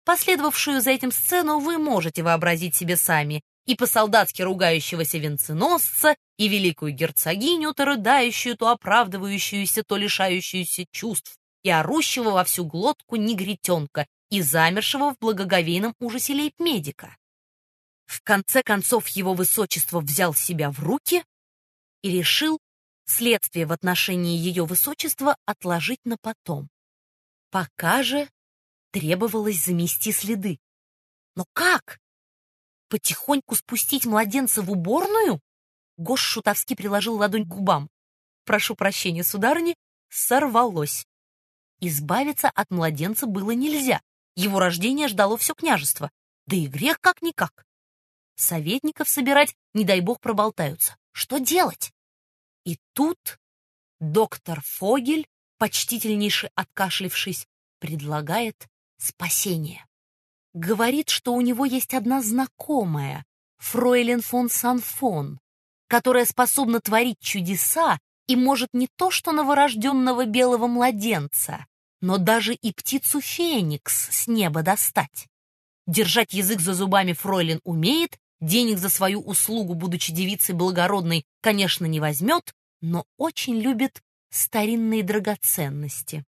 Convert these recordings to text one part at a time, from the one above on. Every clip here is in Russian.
Последовавшую за этим сцену вы можете вообразить себе сами: и по-солдатски ругающегося венценосца, и великую герцогиню, то рыдающую, то оправдывающуюся, то лишающуюся чувств, и орущего во всю глотку негритенка, и замершего в благоговейном ужасе лейб-медика. В конце концов его высочество взял себя в руки и решил следствие в отношении ее высочества отложить на потом. Пока же требовалось замести следы. Но как? Потихоньку спустить младенца в уборную? Гош шутовски приложил ладонь к губам. Прошу прощения, сударыня, сорвалось. Избавиться от младенца было нельзя. Его рождение ждало все княжество. Да и грех как-никак. Советников собирать, не дай бог, проболтаются. Что делать? И тут доктор Фогель, почтительнейше откашлившись, предлагает спасение. Говорит, что у него есть одна знакомая, фройлен фон Санфон, которая способна творить чудеса и может не то что новорожденного белого младенца, но даже и птицу Феникс с неба достать. Держать язык за зубами фройлен умеет, денег за свою услугу, будучи девицей благородной, конечно, не возьмет, но очень любит старинные драгоценности.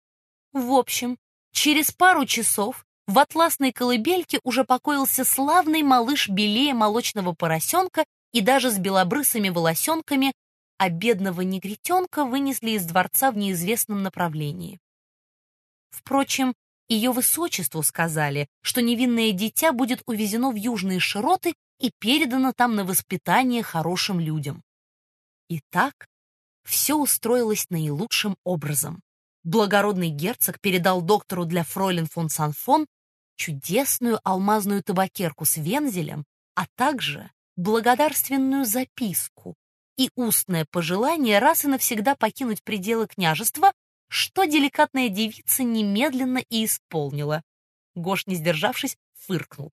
В общем, через пару часов в атласной колыбельке уже покоился славный малыш белее молочного поросенка и даже с белобрысыми волосенками, а бедного негритенка вынесли из дворца в неизвестном направлении. Впрочем, ее высочеству сказали, что невинное дитя будет увезено в южные широты и передано там на воспитание хорошим людям. Итак, все устроилось наилучшим образом. Благородный герцог передал доктору для фройлен фон Санфон чудесную алмазную табакерку с вензелем, а также благодарственную записку и устное пожелание раз и навсегда покинуть пределы княжества, что деликатная девица немедленно и исполнила. Гош, не сдержавшись, фыркнул.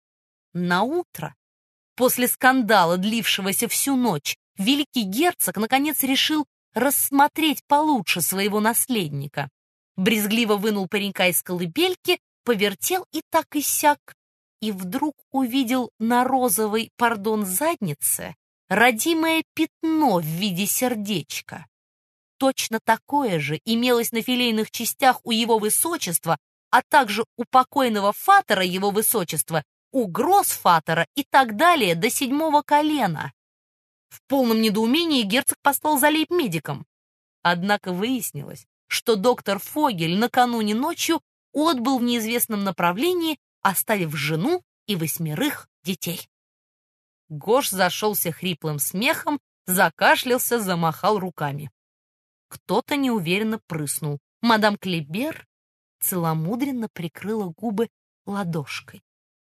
Наутро, после скандала, длившегося всю ночь, великий герцог наконец решил рассмотреть получше своего наследника. Брезгливо вынул паренька из колыбельки, повертел и так и сяк, и вдруг увидел на розовой, заднице родимое пятно в виде сердечка. Точно такое же имелось на филейных частях у его высочества, а также у покойного фатера его высочества, у гроссфатера и так далее до 7-го колена. В полном недоумении герцог послал за лейб-медиком. Однако выяснилось, что доктор Фогель накануне ночью отбыл в неизвестном направлении, оставив жену и 8 детей. Гош зашелся хриплым смехом, закашлялся, замахал руками. Кто-то неуверенно прыснул. Мадам Клебер целомудренно прикрыла губы ладошкой.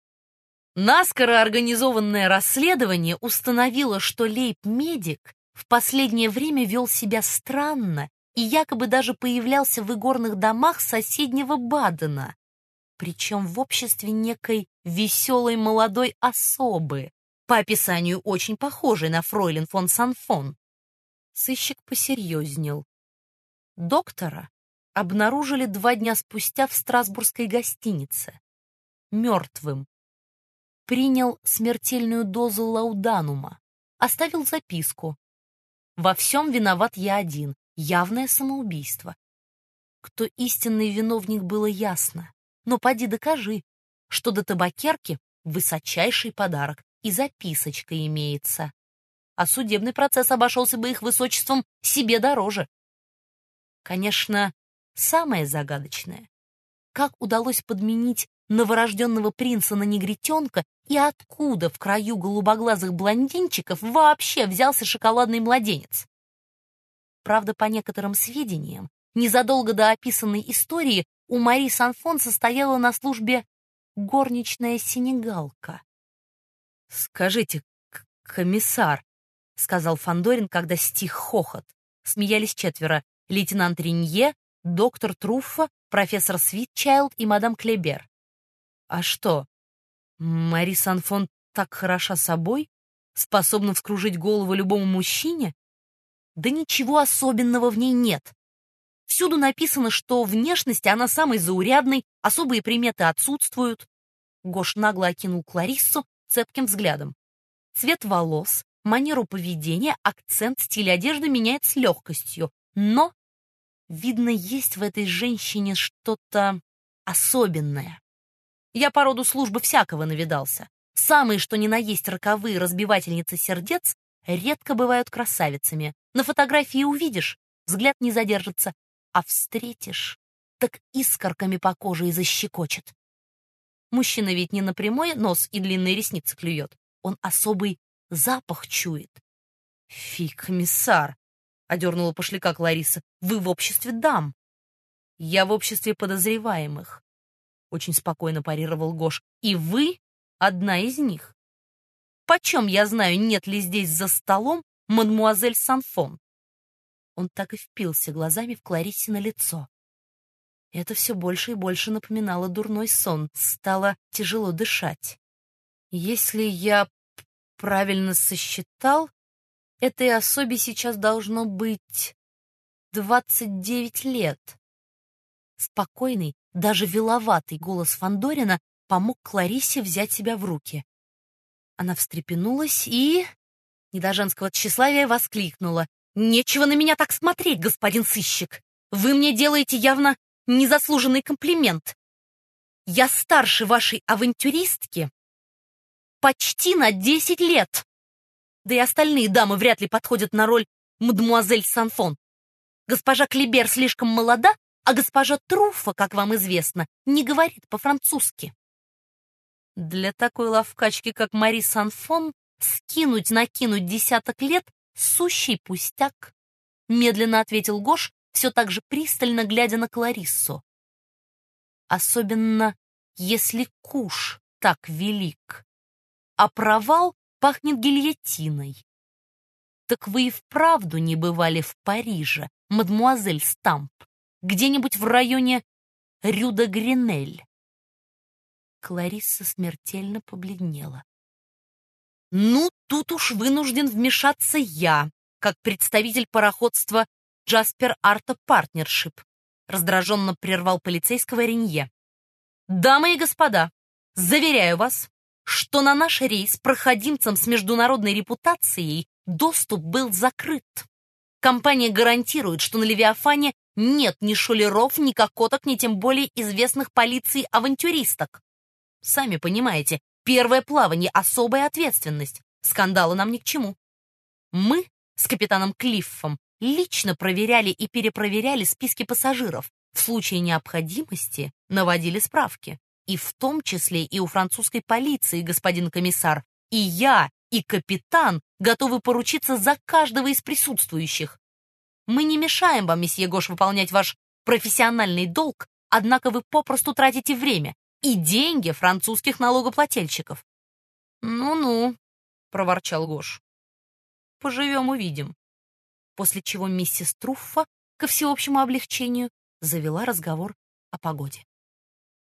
Наскоро организованное расследование установило, что лейб-медик в последнее время вел себя странно и якобы даже появлялся в игорных домах соседнего Бадена, причем в обществе некой веселой молодой особы, по описанию очень похожей на фройлен фон Санфон. Сыщик посерьезнел. Доктора обнаружили 2 дня спустя в страсбургской гостинице, мертвым. Принял смертельную дозу лауданума, оставил записку. «Во всем виноват я один, явное самоубийство». Кто истинный виновник, было ясно, но поди докажи, что до табакерки высочайший подарок и записочка имеется. А судебный процесс обошелся бы их высочеством себе дороже. Конечно, самое загадочное, как удалось подменить новорожденного принца на негритенка и откуда в краю голубоглазых блондинчиков вообще взялся шоколадный младенец. Правда, по некоторым сведениям, незадолго до описанной истории у Мари Санфон состояла на службе горничная сенегалка. «Скажите, комиссар», — сказал Фандорин, когда стих хохот. Смеялись 4: лейтенант Ренье, доктор Труффо, профессор Свитчайлд и мадам Клебер. «А что, Мари Санфон так хороша собой? Способна вскружить голову любому мужчине?» «Да ничего особенного в ней нет. Всюду написано, что внешности она самой заурядной, особые приметы отсутствуют. Гош нагло окинул Клариссу цепким взглядом. Цвет волос, манеру поведения, акцент, стиль одежды меняет с легкостью. Но, видно, есть в этой женщине что-то особенное. Я по роду службы всякого навидался. Самые, что ни на есть роковые разбивательницы сердец, редко бывают красавицами. На фотографии увидишь, взгляд не задержится, а встретишь, так искорками по коже и защекочет. Мужчина ведь не напрямой нос и длинные ресницы клюет. Он особый запах чует. «Фи, комиссар!» — одернула пошляка Клариса. «Вы в обществе дам». «Я в обществе подозреваемых», — очень спокойно парировал Гош. «И вы одна из них. Почем я знаю, нет ли здесь за столом мадмуазель Санфон?» Он так и впился глазами в Клариссе на лицо. Это все больше и больше напоминало дурной сон. Стало тяжело дышать. Если я правильно сосчитал, этой особе сейчас должно быть 29 лет. Спокойный, даже виловатый голос Фандорина помог Клариссе взять себя в руки. Она встрепенулась и, не до женского тщеславия, воскликнула: «Нечего на меня так смотреть, господин сыщик! Вы мне делаете явно незаслуженный комплимент. Я старше вашей авантюристки почти на 10 лет. Да и остальные дамы вряд ли подходят на роль мадемуазель Санфон. Госпожа Клибер слишком молода, а госпожа Труффо, как вам известно, не говорит по-французски». Для такой ловкачки, как Мари Санфон, накинуть десяток лет — сущий пустяк, медленно ответил Гош, все так же пристально глядя на Клариссу. Особенно, если куш так велик, а провал пахнет гильотиной. Так вы и вправду не бывали в Париже, мадмуазель Стамп, где-нибудь в районе Рю-де-Гренель? Кларисса смертельно побледнела. «Ну, тут уж вынужден вмешаться я, как представитель пароходства Джаспер Арта Партнершип», раздраженно прервал полицейского Ренье. «Дамы и господа, заверяю вас, что на наш рейс проходимцам с международной репутацией доступ был закрыт. Компания гарантирует, что на Левиафане нет ни шулеров, ни кокоток, ни тем более известных полиции авантюристок. Сами понимаете, первое плавание — особая ответственность. Скандалы нам ни к чему. Мы с капитаном Клиффом лично проверяли и перепроверяли списки пассажиров. В случае необходимости наводили справки. И в том числе и у французской полиции, господин комиссар. И я, и капитан готовы поручиться за каждого из присутствующих. Мы не мешаем вам, месье Гош, выполнять ваш профессиональный долг, однако вы попросту тратите время и деньги французских налогоплательщиков». «Ну-ну», — проворчал Гош. «Поживем, увидим». После чего миссис Труффо, ко всеобщему облегчению, завела разговор о погоде.